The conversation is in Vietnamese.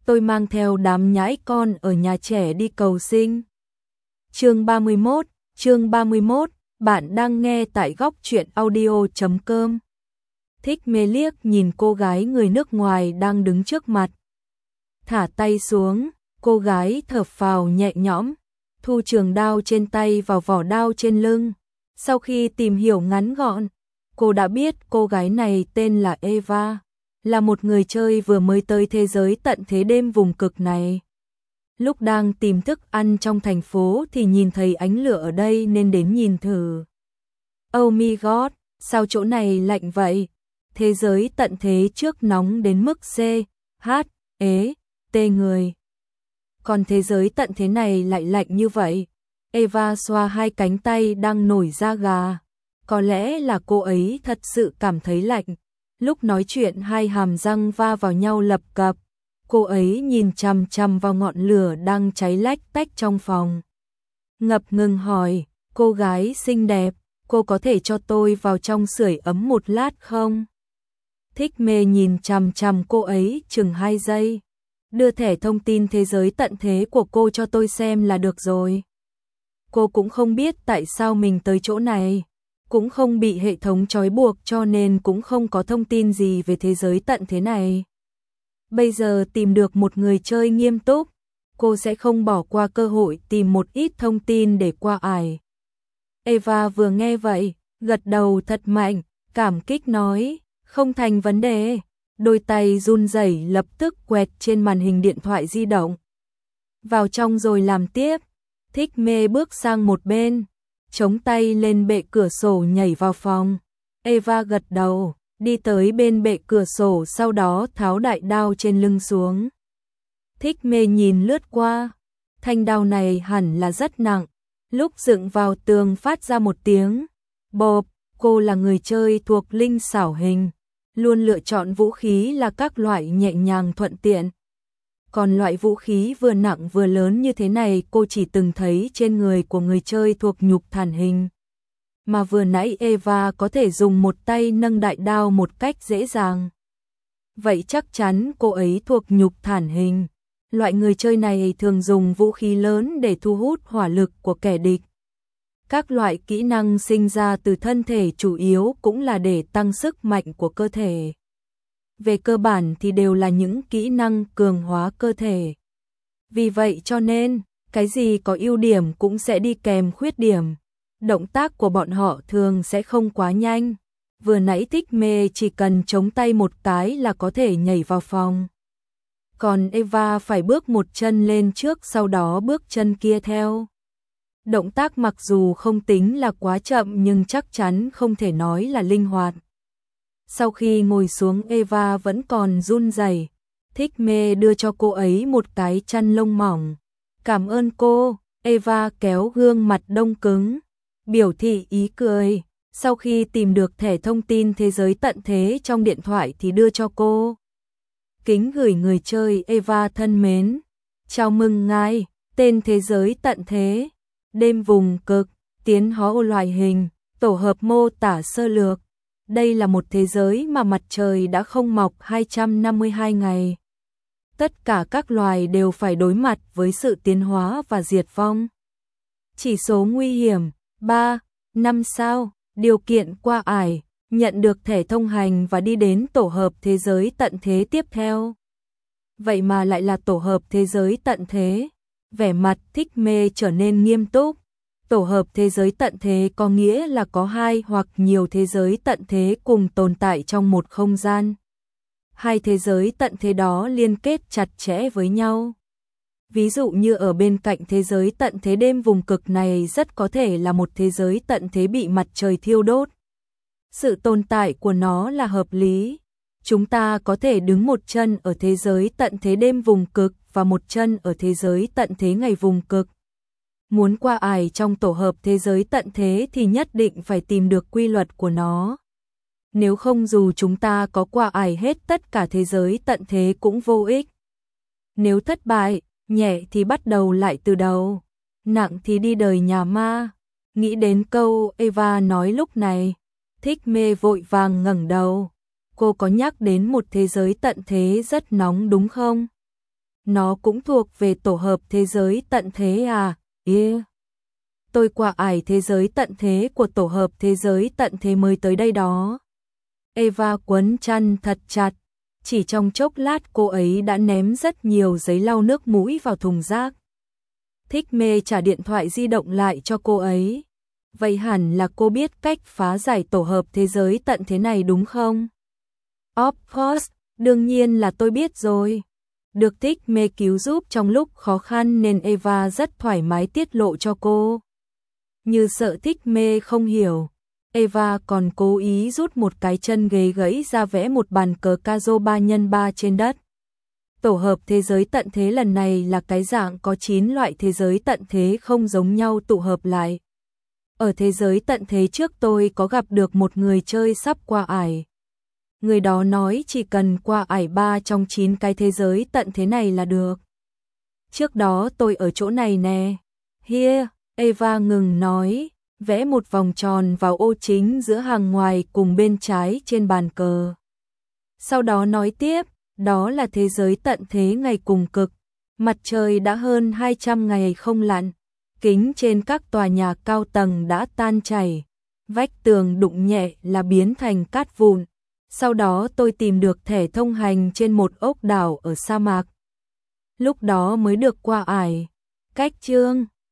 tôi mang theo đám nhãi con ở nhà trẻ đi cầu sinh. Chương 31, bạn đang nghe tại góc truyện audio.com. Thích Mê liếc nhìn cô gái người nước ngoài đang đứng trước mặt. Thả tay xuống, cô gái thở phào nhẹ nhõm, thu trường đao trên tay vào vỏ đao trên lưng. Sau khi tìm hiểu ngắn gọn, cô đã biết cô gái này tên là Eva, là một người chơi vừa mới tới thế giới tận thế đêm vùng cực này. Lúc đang tìm thức ăn trong thành phố thì nhìn thấy ánh lửa ở đây nên đến nhìn thử. Oh my god, sao chỗ này lạnh vậy? Thế giới tận thế trước nóng đến mức C, H, E, T người. Còn thế giới tận thế này lại lạnh như vậy. Eva xoa hai cánh tay đang nổi da gà. Có lẽ là cô ấy thật sự cảm thấy lạnh. Lúc nói chuyện hai hàm răng va vào nhau lập cập. Cô ấy nhìn chằm chằm vào ngọn lửa đang cháy lách tách trong phòng. Ngập ngừng hỏi, cô gái xinh đẹp, cô có thể cho tôi vào trong sưởi ấm một lát không? Thích Mê nhìn chằm chằm cô ấy chừng 2 giây. Đưa thẻ thông tin thế giới tận thế của cô cho tôi xem là được rồi. Cô cũng không biết tại sao mình tới chỗ này, cũng không bị hệ thống trói buộc cho nên cũng không có thông tin gì về thế giới tận thế này. Bây giờ tìm được một người chơi nghiêm túc, cô sẽ không bỏ qua cơ hội tìm một ít thông tin để qua ải. Eva vừa nghe vậy, gật đầu thật mạnh, cảm kích nói, không thành vấn đề. Đôi tay run rẩy lập tức quẹt trên màn hình điện thoại di động. Vào trong rồi làm tiếp. Thích Mê bước sang một bên, chống tay lên bệ cửa sổ nhảy vào phòng. Eva gật đầu, đi tới bên bệ cửa sổ sau đó tháo đại đao trên lưng xuống. Thích Mê nhìn lướt qua, thanh đao này hẳn là rất nặng, lúc dựng vào tường phát ra một tiếng bộp. Cô là người chơi thuộc linh xảo hình, luôn lựa chọn vũ khí là các loại nhẹ nhàng thuận tiện. Còn loại vũ khí vừa nặng vừa lớn như thế này cô chỉ từng thấy trên người của người chơi thuộc nhục thản hình. Mà vừa nãy Eva có thể dùng một tay nâng đại đao một cách dễ dàng. Vậy chắc chắn cô ấy thuộc nhục thản hình. Loại người chơi này thường dùng vũ khí lớn để thu hút hỏa lực của kẻ địch. Các loại kỹ năng sinh ra từ thân thể chủ yếu cũng là để tăng sức mạnh của cơ thể. Về cơ bản thì đều là những kỹ năng cường hóa cơ thể. Vì vậy cho nên, cái gì có ưu điểm cũng sẽ đi kèm khuyết điểm. Động tác của bọn họ thường sẽ không quá nhanh. Vừa nãy Thích Mê chỉ cần chống tay một cái là có thể nhảy vào phòng. Còn Eva phải bước một chân lên trước sau đó bước chân kia theo. Động tác mặc dù không tính là quá chậm nhưng chắc chắn không thể nói là linh hoạt. Sau khi ngồi xuống Eva vẫn còn run rẩy. Thích Mê đưa cho cô ấy một cái chăn lông mỏng. Cảm ơn cô, Eva kéo gương mặt đông cứng, biểu thị ý cười. Sau khi tìm được thẻ thông tin thế giới tận thế trong điện thoại thì đưa cho cô. Kính gửi người chơi Eva thân mến. Chào mừng ngài, tên thế giới tận thế, đêm vùng cực, tiến hóa loại hình, tổ hợp mô tả sơ lược. Đây là một thế giới mà mặt trời đã không mọc 252 ngày. Tất cả các loài đều phải đối mặt với sự tiến hóa và diệt vong. Chỉ số nguy hiểm 3, 5 sao, điều kiện qua ải, nhận được thẻ thông hành và đi đến tổ hợp thế giới tận thế tiếp theo. Vậy mà lại là tổ hợp thế giới tận thế. Vẻ mặt Thích Mê trở nên nghiêm túc. Tổ hợp thế giới tận thế có nghĩa là có 2 hoặc nhiều thế giới tận thế cùng tồn tại trong một không gian. 2 thế giới tận thế đó liên kết chặt chẽ với nhau. Ví dụ như ở bên cạnh thế giới tận thế đêm vùng cực này rất có thể là một thế giới tận thế bị mặt trời thiêu đốt. Sự tồn tại của nó là hợp lý. Chúng ta có thể đứng một chân ở thế giới tận thế đêm vùng cực và một chân ở thế giới tận thế ngày vùng cực. Muốn qua ải trong tổ hợp thế giới tận thế thì nhất định phải tìm được quy luật của nó. Nếu không dù chúng ta có qua ải hết tất cả thế giới tận thế cũng vô ích. Nếu thất bại, nhẹ thì bắt đầu lại từ đầu, nặng thì đi đời nhà ma. Nghĩ đến câu Eva nói lúc này, Thích Mê vội vàng ngẩng đầu. Cô có nhắc đến một thế giới tận thế rất nóng đúng không? Nó cũng thuộc về tổ hợp thế giới tận thế à? Tôi qua ải thế giới tận thế của tổ hợp thế giới tận thế mới tới đây đó. Eva quấn chăn thật chặt. Chỉ trong chốc lát cô ấy đã ném rất nhiều giấy lau nước mũi vào thùng rác. Thích Mê trả điện thoại di động lại cho cô ấy. Vậy hẳn là cô biết cách phá giải tổ hợp thế giới tận thế này đúng không? Of course, đương nhiên là tôi biết rồi. Được Thích Mê cứu giúp trong lúc khó khăn nên Eva rất thoải mái tiết lộ cho cô. Như sợ Thích Mê không hiểu, Eva còn cố ý rút một cái chân ghế gãy ra vẽ một bàn cờ Cazo 3x3 trên đất. Tổ hợp thế giới tận thế lần này là cái dạng có 9 loại thế giới tận thế không giống nhau tụ hợp lại. Ở thế giới tận thế trước tôi có gặp được một người chơi sắp qua ải. Người đó nói chỉ cần qua ải 3 trong 9 cái thế giới tận thế này là được. Trước đó tôi ở chỗ này nè. Here, Eva ngừng nói, vẽ một vòng tròn vào ô chính giữa hàng ngoài cùng bên trái trên bàn cờ. Sau đó nói tiếp, đó là thế giới tận thế ngày cùng cực. Mặt trời đã hơn 200 ngày không lặn. Kính trên các tòa nhà cao tầng đã tan chảy. Vách tường đụng nhẹ là biến thành cát vụn. Sau đó tôi tìm được thẻ thông hành trên một ốc đảo ở sa mạc. Lúc đó mới được qua ải. Cách chương